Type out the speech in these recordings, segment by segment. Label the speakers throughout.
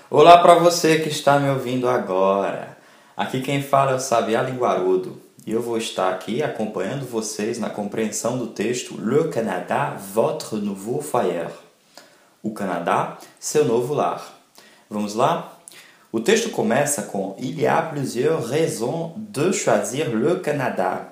Speaker 1: Olá para você que está me ouvindo agora. Aqui quem fala é o Sabiá Linguarudo e eu vou estar aqui acompanhando vocês na compreensão do texto Le Canada, votre nouveau foyer. O Canadá, seu novo lar. Vamos lá? O texto começa com Il y a plusieurs raisons de choisir le Canada.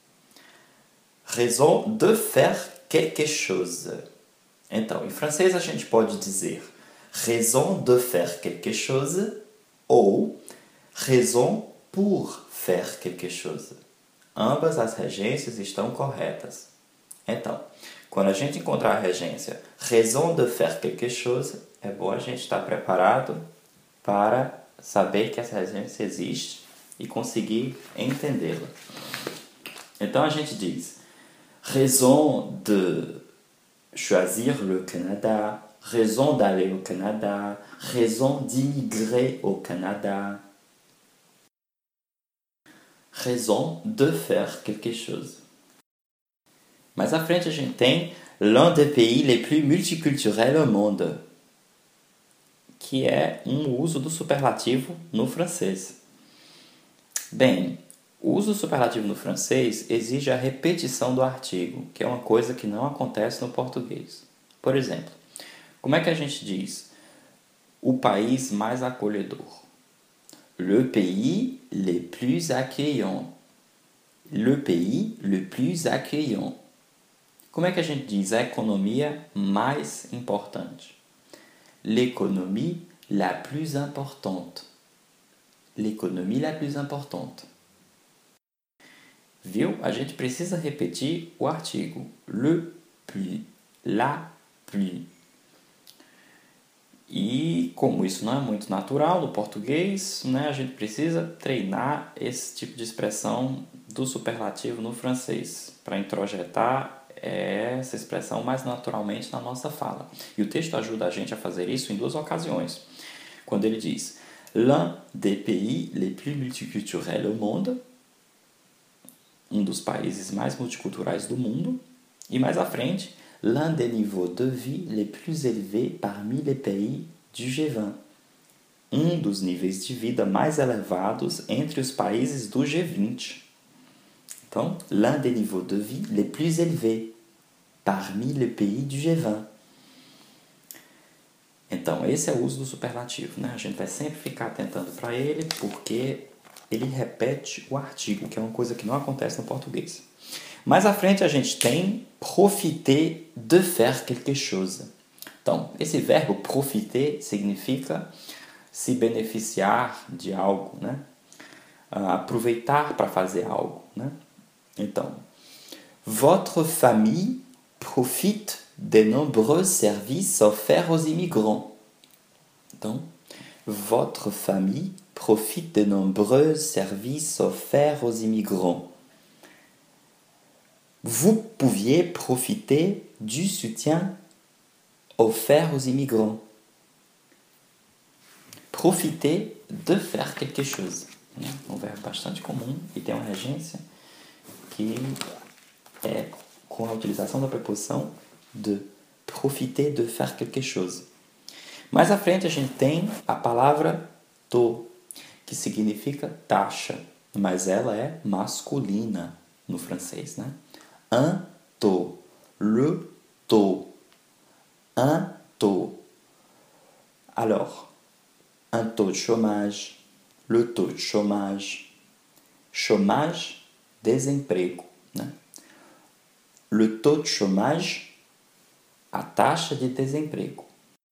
Speaker 1: Raison de faire quelque chose. Então, em francês a gente pode dizer raison de faire quelque chose ou raison pour faire quelque chose. Ambas as regências estão corretas. Então, quando a gente encontrar a regência raison de faire quelque chose, é bom a gente estar preparado para saber que essa regência existe e conseguir entendê-la. Então a gente diz raison de choisir le Canada, raison d'aller au Canada, raison d'immigrer au Canada, raison de faire quelque chose. Mais à frente a gente tem l'un des pays les plus multiculturels au monde, que é uso do superlativo no francês. Bem, o uso do superlativo no francês exige a repetição do artigo, que é uma coisa que não acontece no português. Por exemplo, como é que a gente diz o país mais acolhedor? Le pays le plus accueillant. Le pays le plus accueillant. Como é que a gente diz a economia mais importante? L'économie la plus importante. L'économie la plus importante. Viu? A gente precisa repetir o artigo. Le plus. La plus. E como isso não é muito natural no português, a gente precisa treinar esse tipo de expressão do superlativo no francês para introjetar essa expressão mais naturalmente na nossa fala. E o texto ajuda a gente a fazer isso em duas ocasiões. Quando ele diz l'un des pays les plus multiculturels au monde, um dos países mais multiculturais do mundo, e mais à frente, l'un des niveaux de vie les plus élevés parmi les pays du G20, um dos níveis de vida mais elevados entre os países do G20. Então, l'un des niveaux de vie les plus élevés parmi les pays du G20. Então, esse é o uso do superlativo, A gente vai sempre ficar atentando para ele, porque ele repete o artigo, que é uma coisa que não acontece no português. Mais à frente a gente tem profiter de faire quelque chose. Então, esse verbo profiter significa se beneficiar de algo, aproveitar para fazer algo, Então, votre famille profite des nombreux services offerts aux immigrants. Então, votre famille profite des nombreux services offerts aux immigrants. Vous pouviez profiter du soutien offert aux immigrants. Profiter de faire quelque chose. Um verbo bastante comum e tem uma regência que é com a utilização da preposição de. Profiter de faire quelque chose. Mais à frente a gente tem a palavra taux, que significa taxa, mas ela é masculina no francês, Un taux, le taux, un taux. Alors, un taux de chômage, le taux de chômage. Chômage, desemprego, Le taux de chômage, a taxa de desemprego.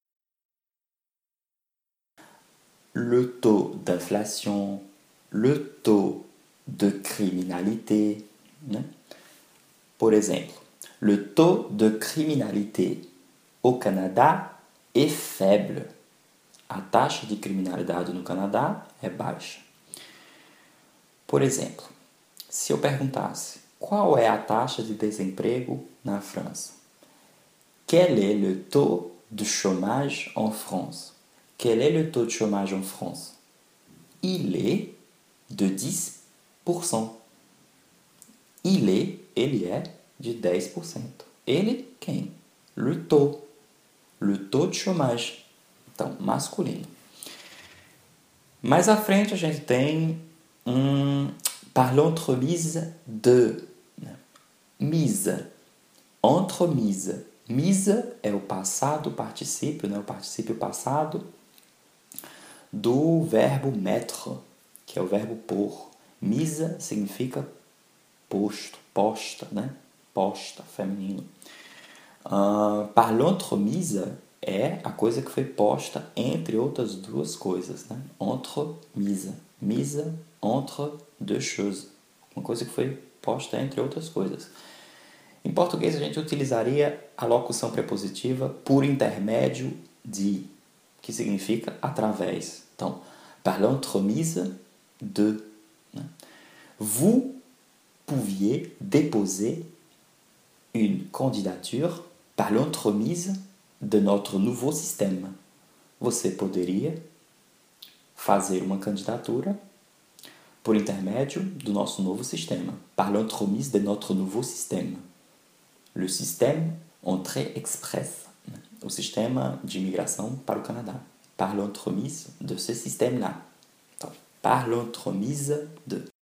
Speaker 1: Le taux d'inflation, le taux de criminalité, Por exemplo, le taux de criminalité au Canada est faible. A taxa de criminalidade no Canadá é baixa. Por exemplo, se eu perguntasse qual é a taxa de desemprego na França? Quel est le taux de chômage en France? Quel est le taux de chômage en France? Il est de 10%. Ele é de 10%. Ele, quem? Le taux de chômage. Então, masculino. Mais à frente a gente tem par l'entremise de, né? Mise, entremise. Mise é o passado particípio, né? O particípio passado do verbo mettre, que é o verbo pôr. Mise significa posto, posta, né? Posta, feminino. Par l'entremise é a coisa que foi posta entre outras duas coisas, né? Entremise. Mise entre deux choses. Uma coisa que foi posta entre outras coisas. Em português, a gente utilizaria a locução prepositiva por intermédio de, que significa através. Então, par l'entremise de. Né? Vous pouviez déposer une candidature par l'entremise de notre nouveau système. Você poderia fazer uma candidatura por intermédio do nosso novo sistema. Par l'entremise de notre nouveau système. Le système entrée express. O sistema de imigração para o Canadá. Par l'entremise de ce système-là. Então, par l'entremise de.